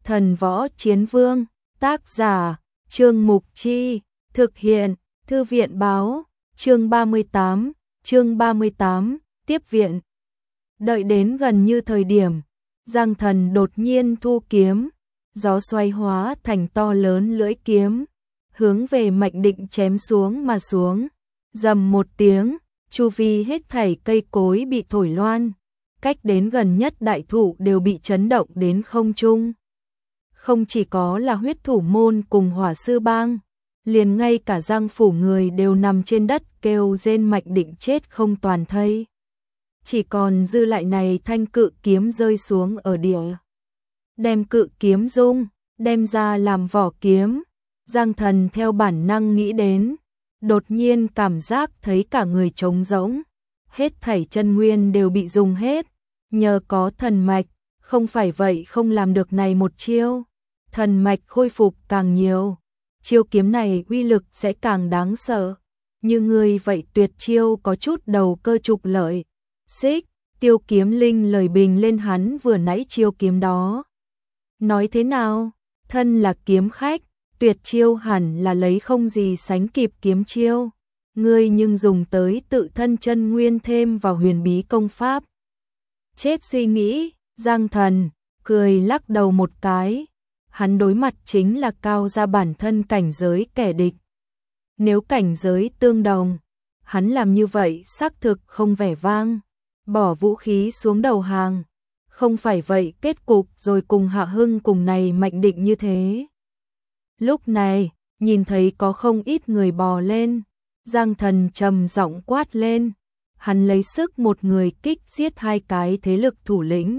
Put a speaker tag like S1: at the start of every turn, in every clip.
S1: Thần Võ Chiến Vương, tác giả, Trương Mục Chi, thực hiện, Thư viện Báo, chương 38, tiếp viện. Đợi đến gần như thời điểm, Giang Thần đột nhiên thu kiếm, gió xoay hóa thành to lớn lưỡi kiếm, hướng về Mạnh Định chém xuống mà xuống. Rầm một tiếng, chu vi hết thảy cây cối bị thổi loan, cách đến gần nhất đại thụ đều bị chấn động đến không trung. Không chỉ có là Huyết Thủ Môn cùng Hỏa Sư Bang, liền ngay cả Giang phủ người đều nằm trên đất kêu rên Mạnh Định chết không toàn thây. Chỉ còn dư lại này thanh cự kiếm rơi xuống ở địa. Đem cự kiếm dung, đem ra làm vỏ kiếm. Giang Thần theo bản năng nghĩ đến, đột nhiên cảm giác thấy cả người trống rỗng, hết thảy chân nguyên đều bị dùng hết, nhờ có thần mạch, không phải vậy không làm được này một chiêu. Thần mạch khôi phục càng nhiều, chiêu kiếm này uy lực sẽ càng đáng sợ. Như người vậy tuyệt chiêu có chút đầu cơ trục lợi. Xích, Tiêu Kiếm Linh lời bình lên hắn vừa nãy chiêu kiếm đó. Nói thế nào, thân là kiếm khách, tuyệt chiêu hẳn là lấy không gì sánh kịp kiếm chiêu. Ngươi nhưng dùng tới tự thân chân nguyên thêm vào huyền bí công pháp. Chết suy nghĩ, Giang Thần, cười lắc đầu một cái. Hắn đối mặt chính là cao ra bản thân cảnh giới kẻ địch. Nếu cảnh giới tương đồng, hắn làm như vậy xác thực không vẻ vang. Bỏ vũ khí xuống đầu hàng. Không phải vậy kết cục rồi cùng Hạ Hưng cùng này Mạnh Định như thế. Lúc này, nhìn thấy có không ít người bò lên. Giang Thần trầm giọng quát lên. Hắn lấy sức một người kích giết hai cái thế lực thủ lĩnh.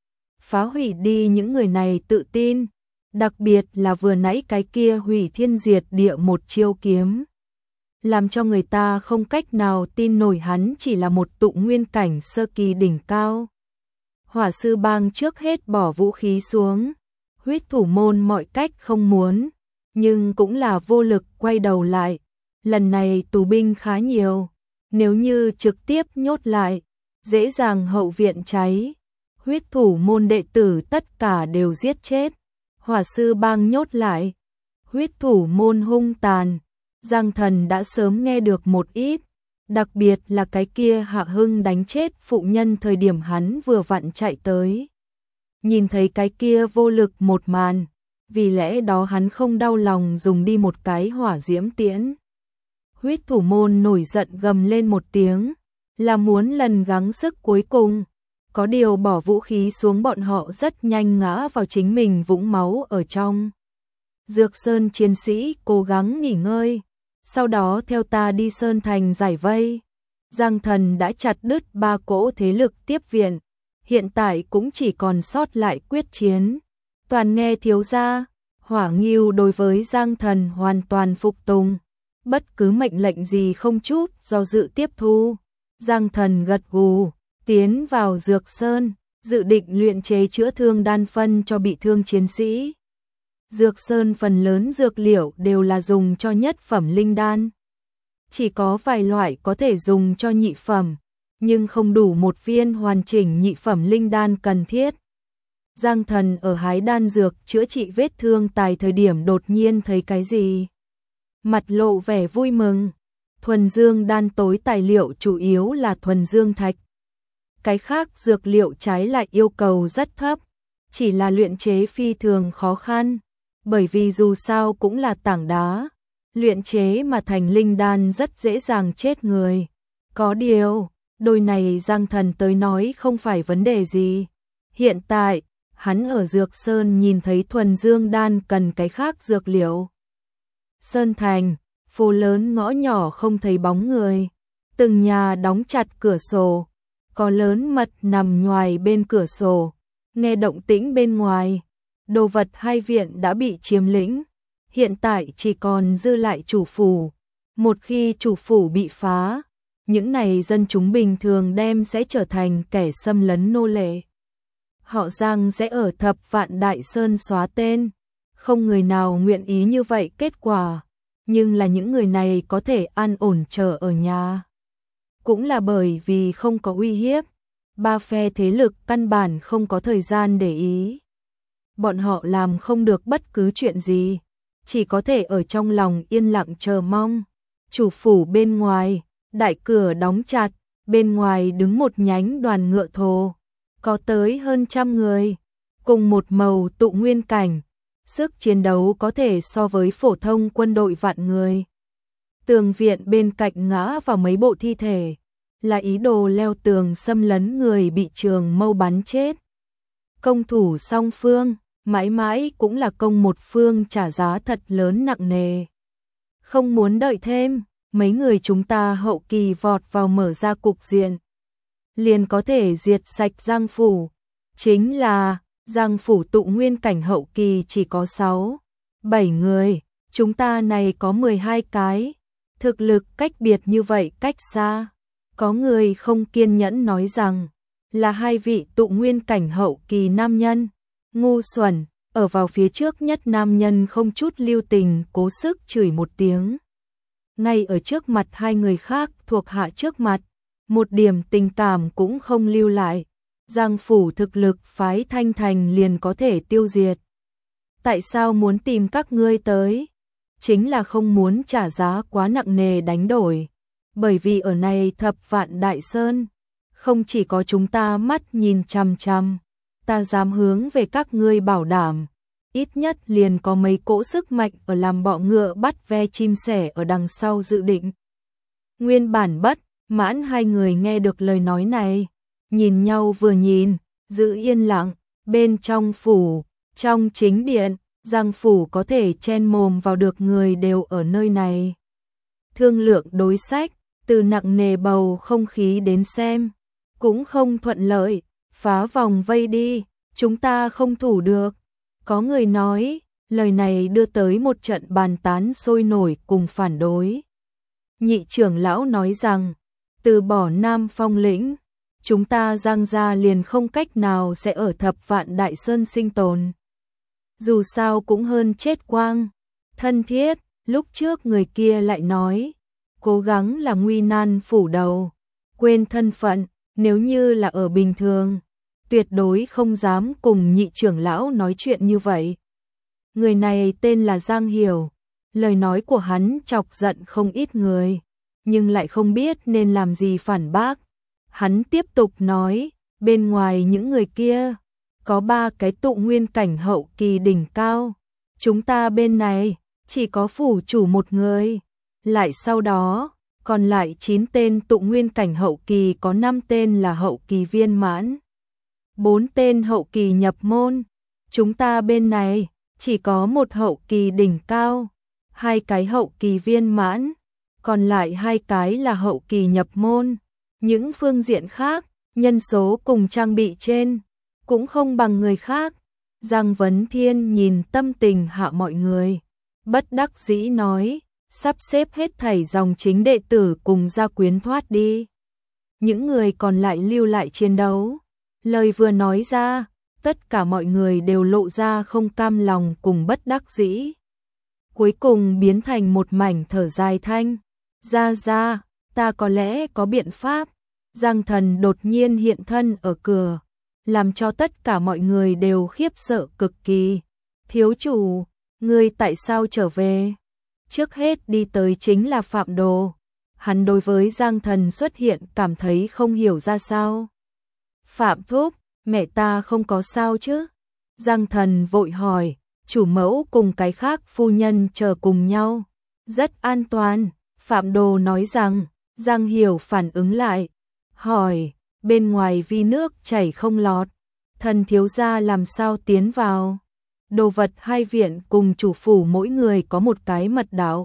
S1: Phá hủy đi những người này tự tin. Đặc biệt là vừa nãy cái kia hủy thiên diệt địa một chiêu kiếm. Làm cho người ta không cách nào tin nổi hắn chỉ là một tụ nguyên cảnh sơ kỳ đỉnh cao. Hỏa Sư Bang trước hết bỏ vũ khí xuống. Huyết Thủ Môn mọi cách không muốn, nhưng cũng là vô lực quay đầu lại. Lần này tù binh khá nhiều, nếu như trực tiếp nhốt lại, dễ dàng hậu viện cháy. Huyết Thủ Môn đệ tử tất cả đều giết chết. Hỏa Sư Bang nhốt lại. Huyết Thủ Môn hung tàn. Giang Thần đã sớm nghe được một ít, đặc biệt là cái kia Hạ Hưng đánh chết phụ nhân thời điểm hắn vừa vặn chạy tới. Nhìn thấy cái kia vô lực một màn, vì lẽ đó hắn không đau lòng dùng đi một cái hỏa diễm tiễn. Huyết Thủ Môn nổi giận gầm lên một tiếng, là muốn lần gắng sức cuối cùng. Có điều bỏ vũ khí xuống bọn họ rất nhanh ngã vào chính mình vũng máu ở trong. Dược Sơn chiến sĩ cố gắng nghỉ ngơi. Sau đó theo ta đi Sơn Thành giải vây. Giang Thần đã chặt đứt 3 cỗ thế lực tiếp viện. Hiện tại cũng chỉ còn sót lại quyết chiến. Toàn nghe thiếu gia. Hỏa Ngưu đối với Giang Thần hoàn toàn phục tùng. Bất cứ mệnh lệnh gì không chút do dự tiếp thu. Giang Thần gật gù, tiến vào Dược Sơn, dự định luyện chế chữa thương đan phân cho bị thương chiến sĩ. Dược Sơn phần lớn dược liệu đều là dùng cho nhất phẩm linh đan. Chỉ có vài loại có thể dùng cho nhị phẩm, nhưng không đủ một viên hoàn chỉnh nhị phẩm linh đan cần thiết. Giang Thần ở hái đan dược chữa trị vết thương tại thời điểm đột nhiên thấy cái gì. Mặt lộ vẻ vui mừng. Thuần dương đan tối tài liệu chủ yếu là thuần dương thạch. Cái khác dược liệu trái lại yêu cầu rất thấp, chỉ là luyện chế phi thường khó khăn. Bởi vì dù sao cũng là tảng đá, luyện chế mà thành linh đan rất dễ dàng chết người. Có điều, đôi này Giang Thần tới nói không phải vấn đề gì. Hiện tại, hắn ở Dược Sơn nhìn thấy thuần dương đan cần cái khác dược liệu. Sơn Thành, phố lớn ngõ nhỏ không thấy bóng người, từng nhà đóng chặt cửa sổ, có lớn mật nằm ngoài bên cửa sổ, nghe động tĩnh bên ngoài. Đồ vật hai viện đã bị chiếm lĩnh, hiện tại chỉ còn dư lại chủ phủ. Một khi chủ phủ bị phá, những này dân chúng bình thường đem sẽ trở thành kẻ xâm lấn nô lệ. Họ Giang sẽ ở Thập Vạn Đại Sơn xóa tên, không người nào nguyện ý như vậy kết quả, nhưng là những người này có thể an ổn chờ ở nhà. Cũng là bởi vì không có uy hiếp, ba phe thế lực căn bản không có thời gian để ý. bọn họ làm không được bất cứ chuyện gì, chỉ có thể ở trong lòng yên lặng chờ mong. Chủ phủ bên ngoài, đại cửa đóng chặt, bên ngoài đứng một nhánh đoàn ngựa thồ, có tới hơn 100 người, cùng một màu tụ nguyên cảnh, sức chiến đấu có thể so với phổ thông quân đội vạn người. Tường viện bên cạnh ngã vào mấy bộ thi thể, là ý đồ leo tường xâm lấn người bị trường mâu bắn chết. Công thủ song phương, mãi mãi cũng là công một phương trả giá thật lớn nặng nề. Không muốn đợi thêm, mấy người chúng ta hậu kỳ vọt vào mở ra cục diện, liền có thể diệt sạch Giang phủ. Chính là, Giang phủ tụ nguyên cảnh hậu kỳ chỉ có 6-7 người, chúng ta này có 12 cái. Thực lực cách biệt như vậy cách xa. Có người không kiên nhẫn nói rằng, là 2 vị tụ nguyên cảnh hậu kỳ nam nhân. Ngu xuẩn, ở vào phía trước nhất nam nhân không chút lưu tình cố sức chửi một tiếng. Ngay ở trước mặt 2 người khác thuộc hạ trước mặt, một điểm tình cảm cũng không lưu lại. Giang phủ thực lực phái Thanh Thành liền có thể tiêu diệt. Tại sao muốn tìm các ngươi tới? Chính là không muốn trả giá quá nặng nề đánh đổi. Bởi vì ở này Thập Vạn Đại Sơn, không chỉ có chúng ta mắt nhìn chằm chằm, ta dám hướng về các ngươi bảo đảm, ít nhất liền có mấy cỗ sức mạnh ở làm bọ ngựa bắt ve chim sẻ ở đằng sau dự định. Nguyên bản bất mãn 2 người nghe được lời nói này, nhìn nhau vừa nhìn, giữ yên lặng. Bên trong phủ, trong chính điện, Giang phủ có thể chen mồm vào được người đều ở nơi này. Thương lượng đối sách, từ nặng nề bầu không khí đến xem, cũng không thuận lợi, phá vòng vây đi, chúng ta không thủ được. Có người nói, lời này đưa tới một trận bàn tán sôi nổi cùng phản đối. Nhị trưởng lão nói rằng, từ bỏ Nam Phong lĩnh, chúng ta Giang gia liền không cách nào sẽ ở Thập Vạn Đại Sơn sinh tồn. Dù sao cũng hơn chết quang. Thân thiết, lúc trước người kia lại nói, cố gắng là nguy nan phủ đầu, quên thân phận, nếu như là ở bình thường, tuyệt đối không dám cùng nhị trưởng lão nói chuyện như vậy. Người này tên là Giang Hiểu, lời nói của hắn chọc giận không ít người, nhưng lại không biết nên làm gì phản bác. Hắn tiếp tục nói, bên ngoài những người kia, có 3 cái tụ nguyên cảnh hậu kỳ đỉnh cao, chúng ta bên này, chỉ có phủ chủ một người, lại sau đó, còn lại 9 tên tụ nguyên cảnh hậu kỳ có 5 tên là hậu kỳ viên mãn, 4 tên hậu kỳ nhập môn, chúng ta bên này, chỉ có 1 hậu kỳ đỉnh cao, 2 cái hậu kỳ viên mãn, còn lại 2 cái là hậu kỳ nhập môn. Những phương diện khác, nhân số cùng trang bị trên, cũng không bằng người khác. Giang Vấn Thiên nhìn tâm tình hạ mọi người, bất đắc dĩ nói, sắp xếp hết thảy dòng chính đệ tử cùng gia quyến thoát đi. Những người còn lại lưu lại chiến đấu. Lời vừa nói ra, tất cả mọi người đều lộ ra không cam lòng cùng bất đắc dĩ. Cuối cùng biến thành một mảnh thở dài thanh. Ra, ta có lẽ có biện pháp. Giang Thần đột nhiên hiện thân ở cửa, làm cho tất cả mọi người đều khiếp sợ cực kỳ. Thiếu chủ, ngươi tại sao trở về? Trước hết đi tới chính là Phạm Đồ. Hắn đối với Giang Thần xuất hiện cảm thấy không hiểu ra sao. Phạm thúc, mẹ ta không có sao chứ? Giang Thần vội hỏi, chủ mẫu cùng cái khác phu nhân chờ cùng nhau. Rất an toàn, Phạm Đồ nói rằng. Giang Hiểu phản ứng lại, hỏi, bên ngoài vi nước chảy không lọt, thần thiếu gia làm sao tiến vào? Đồ vật 2 viện cùng chủ phủ mỗi người có một cái mật đạo.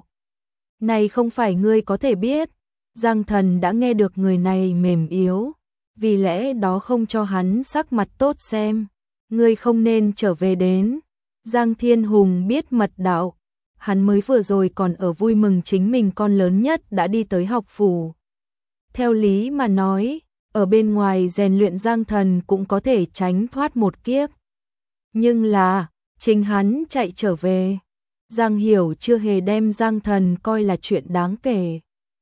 S1: Này không phải ngươi có thể biết. Giang Thần đã nghe được người này mềm yếu, vì lẽ đó không cho hắn sắc mặt tốt xem. Ngươi không nên trở về đến. Giang Thiên Hùng biết mật đạo, hắn mới vừa rồi còn ở vui mừng chính mình con lớn nhất đã đi tới học phủ. Theo lý mà nói, ở bên ngoài rèn luyện Giang Thần cũng có thể tránh thoát một kiếp. Nhưng là, chính hắn chạy trở về. Giang Hiểu chưa hề đem Giang Thần coi là chuyện đáng kể.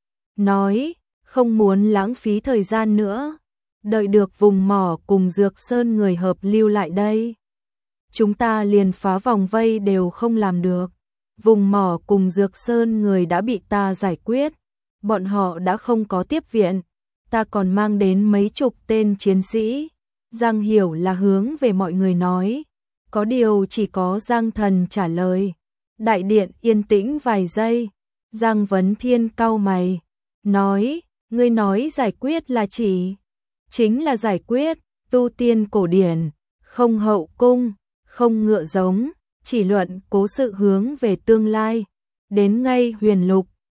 S1: Nói, không muốn lãng phí thời gian nữa. Đợi được vùng mỏ cùng Dược Sơn người hợp lưu lại đây. chúng ta liền phá vòng vây đều không làm được. Vùng mỏ cùng Dược Sơn người đã bị ta giải quyết, bọn họ đã không có tiếp viện, ta còn mang đến mấy chục tên chiến sĩ. Giang Hiểu là hướng về mọi người nói, có điều chỉ có Giang Thần trả lời. Đại điện yên tĩnh vài giây, Giang Vấn Thiên cau mày, nói, ngươi nói giải quyết là chính là giải quyết, tu tiên cổ điển, không hậu cung, không ngựa giống, chỉ luận cố sự hướng về tương lai. Đến ngay Huyền Lục,